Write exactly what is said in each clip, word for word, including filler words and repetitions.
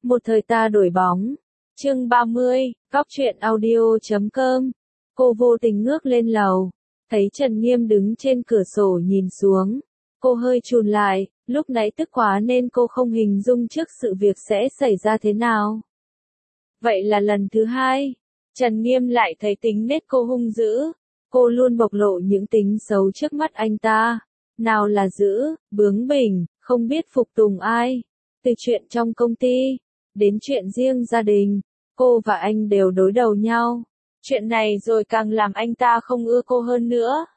Một thời ta đổi bóng. Chương ba mươi, Góc truyện audio chấm com. Cô vô tình ngước lên lầu, thấy Trần Nghiêm đứng trên cửa sổ nhìn xuống. Cô hơi chùn lại, lúc nãy tức quá nên cô không hình dung trước sự việc sẽ xảy ra thế nào. Vậy là lần thứ hai, Trần Nghiêm lại thấy tính nết cô hung dữ. Cô luôn bộc lộ những tính xấu trước mắt anh ta. Nào là dữ, bướng bỉnh, không biết phục tùng ai. Từ chuyện trong công ty, đến chuyện riêng gia đình, cô và anh đều đối đầu nhau. Chuyện này rồi càng làm anh ta không ưa cô hơn nữa.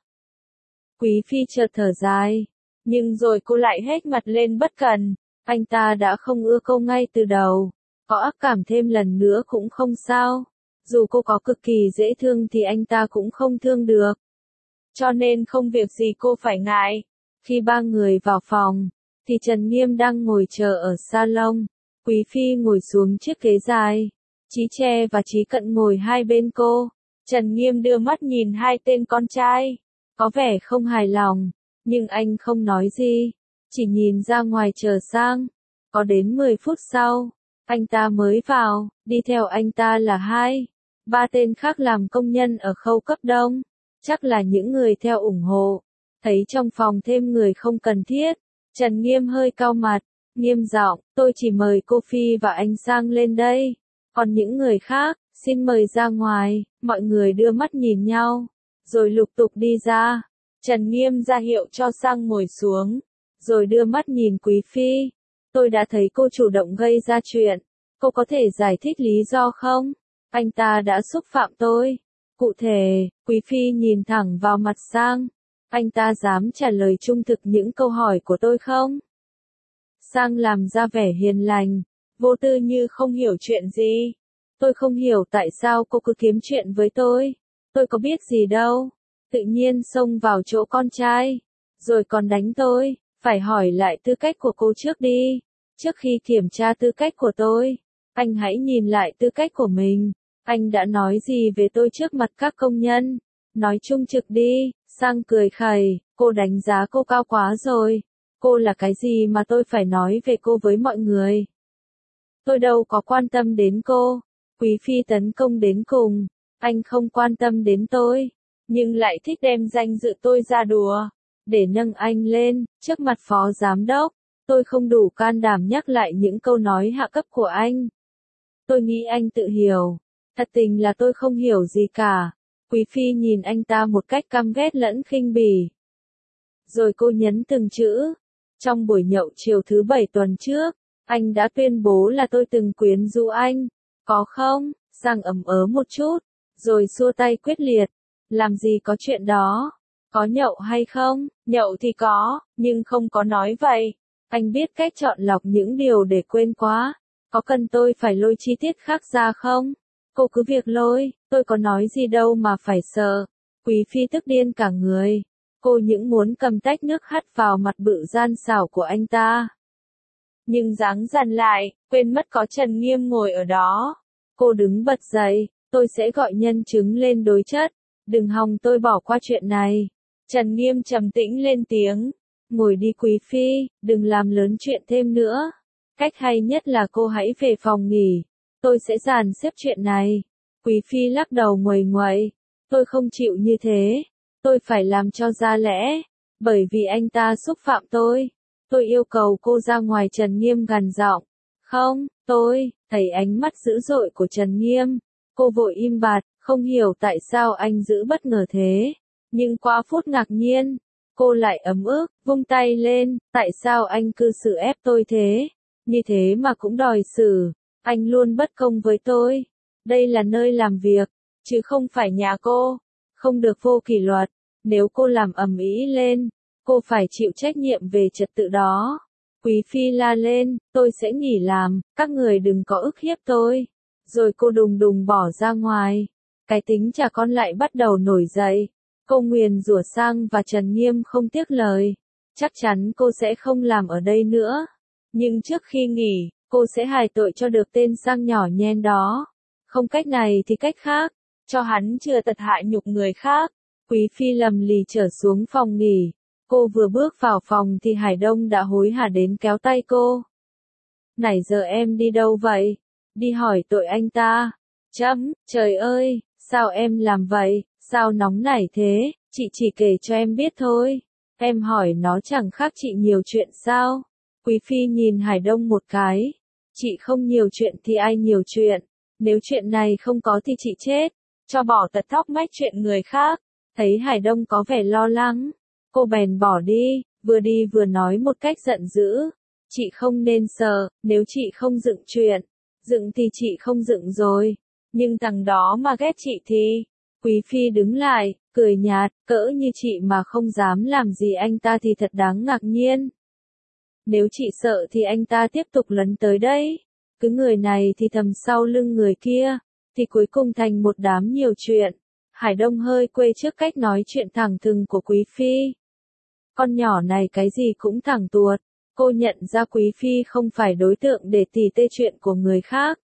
Quý phi chợt thở dài, nhưng rồi cô lại hết mặt lên bất cần. Anh ta đã không ưa cô ngay từ đầu, có ác cảm thêm lần nữa cũng không sao. Dù cô có cực kỳ dễ thương thì anh ta cũng không thương được. Cho nên không việc gì cô phải ngại. Khi ba người vào phòng, thì Trần Nghiêm đang ngồi chờ ở salon. Quý phi ngồi xuống chiếc ghế dài. Chí Tre và Chí Cận ngồi hai bên cô. Trần Nghiêm đưa mắt nhìn hai tên con trai, có vẻ không hài lòng, nhưng anh không nói gì, chỉ nhìn ra ngoài chờ sang. Có đến mười phút sau, anh ta mới vào, đi theo anh ta là hai, ba tên khác làm công nhân ở khâu cấp đông, chắc là những người theo ủng hộ. Thấy trong phòng thêm người không cần thiết, Trần Nghiêm hơi cau mặt, nghiêm giọng, tôi chỉ mời cô Phi và anh Sang lên đây, còn những người khác, xin mời ra ngoài. Mọi người đưa mắt nhìn nhau, rồi lục tục đi ra. Trần Nghiêm ra hiệu cho Sang ngồi xuống, rồi đưa mắt nhìn Quý Phi. Tôi đã thấy cô chủ động gây ra chuyện, cô có thể giải thích lý do không? Anh ta đã xúc phạm tôi. Cụ thể, Quý Phi nhìn thẳng vào mặt Sang. Anh ta dám trả lời trung thực những câu hỏi của tôi không? Sang làm ra vẻ hiền lành, vô tư như không hiểu chuyện gì. Tôi không hiểu tại sao cô cứ kiếm chuyện với tôi. Tôi có biết gì đâu. Tự nhiên xông vào chỗ con trai, rồi còn đánh tôi. Phải hỏi lại tư cách của cô trước đi. Trước khi kiểm tra tư cách của tôi, anh hãy nhìn lại tư cách của mình. Anh đã nói gì về tôi trước mặt các công nhân? Nói chung trực đi. Sang cười khẩy, cô đánh giá cô cao quá rồi. Cô là cái gì mà tôi phải nói về cô với mọi người? Tôi đâu có quan tâm đến cô. Quý Phi tấn công đến cùng. Anh không quan tâm đến tôi, nhưng lại thích đem danh dự tôi ra đùa, để nâng anh lên, trước mặt phó giám đốc. Tôi không đủ can đảm nhắc lại những câu nói hạ cấp của anh. Tôi nghĩ anh tự hiểu. Thật tình là tôi không hiểu gì cả. Quý Phi nhìn anh ta một cách căm ghét lẫn khinh bỉ. Rồi cô nhấn từng chữ. Trong buổi nhậu chiều thứ bảy tuần trước, anh đã tuyên bố là tôi từng quyến rũ anh. Có không? Sang ấm ớ một chút, rồi xua tay quyết liệt. Làm gì có chuyện đó? Có nhậu hay không? Nhậu thì có, nhưng không có nói vậy. Anh biết cách chọn lọc những điều để quên quá. Có cần tôi phải lôi chi tiết khác ra không? Cô cứ việc lôi, tôi có nói gì đâu mà phải sợ. Quý Phi tức điên cả người. Cô những muốn cầm tách nước hắt vào mặt bự gian xảo của anh ta. Nhưng dáng dằn lại, quên mất có Trần Nghiêm ngồi ở đó. Cô đứng bật dậy, tôi sẽ gọi nhân chứng lên đối chất. Đừng hòng tôi bỏ qua chuyện này. Trần Nghiêm trầm tĩnh lên tiếng. Ngồi đi Quý Phi, đừng làm lớn chuyện thêm nữa. Cách hay nhất là cô hãy về phòng nghỉ. Tôi sẽ dàn xếp chuyện này. Quý Phi lắc đầu nguầy nguậy. Tôi không chịu như thế. Tôi phải làm cho ra lẽ. Bởi vì anh ta xúc phạm tôi. Tôi yêu cầu cô ra ngoài. Trần Nghiêm gằn giọng. Không, tôi, thấy ánh mắt dữ dội của Trần Nghiêm. Cô vội im bặt, không hiểu tại sao anh giữ bất ngờ thế. Nhưng qua phút ngạc nhiên, cô lại ấm ức, vung tay lên. Tại sao anh cư xử ép tôi thế? Như thế mà cũng đòi xử. Anh luôn bất công với tôi. Đây là nơi làm việc, chứ không phải nhà cô. Không được vô kỷ luật. Nếu cô làm ầm ĩ lên, cô phải chịu trách nhiệm về trật tự đó. Quý Phi la lên, tôi sẽ nghỉ làm, các người đừng có ức hiếp tôi. Rồi cô đùng đùng bỏ ra ngoài. Cái tính trả con lại bắt đầu nổi dậy. Cô nguyền rủa Sang và Trần Nghiêm không tiếc lời. Chắc chắn cô sẽ không làm ở đây nữa. Nhưng trước khi nghỉ, cô sẽ hài tội cho được tên Sang nhỏ nhen đó. Không cách này thì cách khác, cho hắn chưa tật hại nhục người khác. Quý Phi lầm lì trở xuống phòng nghỉ. Cô vừa bước vào phòng thì Hải Đông đã hối hả đến kéo tay cô. Nãy giờ em đi đâu vậy? Đi hỏi tội anh ta. Chấm, trời ơi, sao em làm vậy, sao nóng nảy thế, chị chỉ kể cho em biết thôi. Em hỏi nó chẳng khác chị nhiều chuyện sao? Quý phi nhìn Hải Đông một cái. Chị không nhiều chuyện thì ai nhiều chuyện, nếu chuyện này không có thì chị chết, cho bỏ tật thóc mách chuyện người khác. Thấy Hải Đông có vẻ lo lắng, cô bèn bỏ đi, vừa đi vừa nói một cách giận dữ. Chị không nên sợ, nếu chị không dựng chuyện, dựng thì chị không dựng rồi, nhưng thằng đó mà ghét chị thì... Quý phi đứng lại, cười nhạt, cỡ như chị mà không dám làm gì anh ta thì thật đáng ngạc nhiên. Nếu chị sợ thì anh ta tiếp tục lấn tới đấy. Cứ người này thì thầm sau lưng người kia, thì cuối cùng thành một đám nhiều chuyện. Hải Đông hơi quê trước cách nói chuyện thẳng thừng của Quý phi. Con nhỏ này cái gì cũng thẳng tuột. Cô nhận ra Quý phi không phải đối tượng để tỉ tê chuyện của người khác.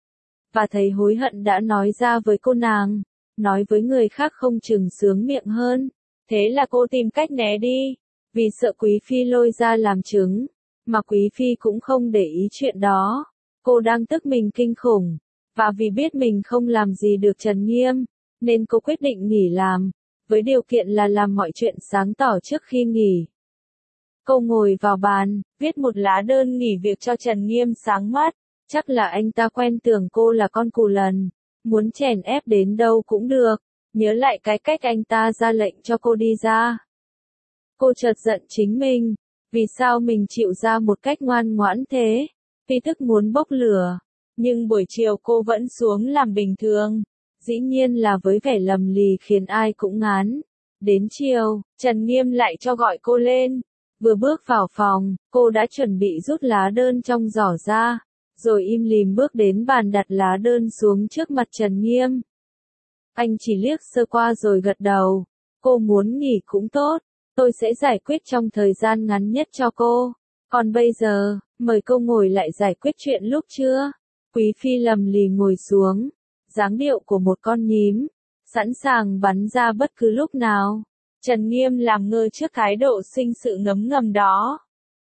Và thấy hối hận đã nói ra với cô nàng. Nói với người khác không chừng sướng miệng hơn. Thế là cô tìm cách né đi. Vì sợ Quý phi lôi ra làm chứng. Mà Quý phi cũng không để ý chuyện đó. Cô đang tức mình kinh khủng. Và vì biết mình không làm gì được Trần Nghiêm, nên cô quyết định nghỉ làm. Với điều kiện là làm mọi chuyện sáng tỏ trước khi nghỉ. Cô ngồi vào bàn, viết một lá đơn nghỉ việc cho Trần Nghiêm sáng mắt. Chắc là anh ta quen tưởng cô là con cù lần. Muốn chèn ép đến đâu cũng được. Nhớ lại cái cách anh ta ra lệnh cho cô đi ra. Cô chợt giận chính mình. Vì sao mình chịu ra một cách ngoan ngoãn thế? Phi tức muốn bốc lửa. Nhưng buổi chiều cô vẫn xuống làm bình thường. Dĩ nhiên là với vẻ lầm lì khiến ai cũng ngán. Đến chiều, Trần Nghiêm lại cho gọi cô lên. Vừa bước vào phòng, cô đã chuẩn bị rút lá đơn trong giỏ ra. Rồi im lìm bước đến bàn đặt lá đơn xuống trước mặt Trần Nghiêm. Anh chỉ liếc sơ qua rồi gật đầu. Cô muốn nghỉ cũng tốt. Tôi sẽ giải quyết trong thời gian ngắn nhất cho cô. Còn bây giờ, mời cô ngồi lại giải quyết chuyện lúc trưa. Quý phi lầm lì ngồi xuống. Dáng điệu của một con nhím. Sẵn sàng bắn ra bất cứ lúc nào. Trần Nghiêm làm ngơ trước thái độ sinh sự ngấm ngầm đó.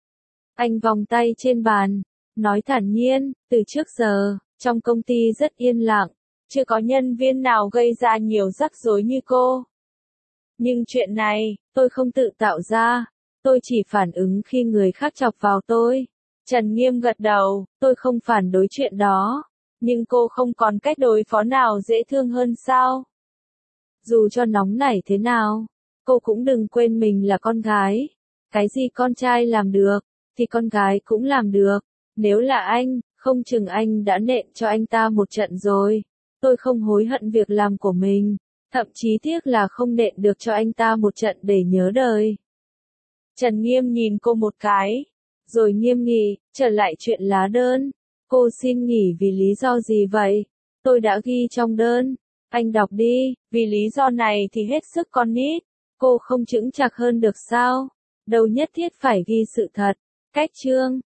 Anh vòng tay trên bàn. Nói thản nhiên, từ trước giờ, trong công ty rất yên lặng. Chưa có nhân viên nào gây ra nhiều rắc rối như cô. Nhưng chuyện này, tôi không tự tạo ra. Tôi chỉ phản ứng khi người khác chọc vào tôi. Trần Nghiêm gật đầu, tôi không phản đối chuyện đó. Nhưng cô không còn cách đối phó nào dễ thương hơn sao? Dù cho nóng nảy thế nào, cô cũng đừng quên mình là con gái. Cái gì con trai làm được, thì con gái cũng làm được. Nếu là anh, không chừng anh đã nện cho anh ta một trận rồi. Tôi không hối hận việc làm của mình. Thậm chí tiếc là không nện được cho anh ta một trận để nhớ đời. Trần Nghiêm nhìn cô một cái. Rồi nghiêm nghị, trở lại chuyện lá đơn. Cô xin nghỉ vì lý do gì vậy? Tôi đã ghi trong đơn. Anh đọc đi, vì lý do này thì hết sức con nít. Cô không chững chạc hơn được sao? Đâu nhất thiết phải ghi sự thật. Cách chương.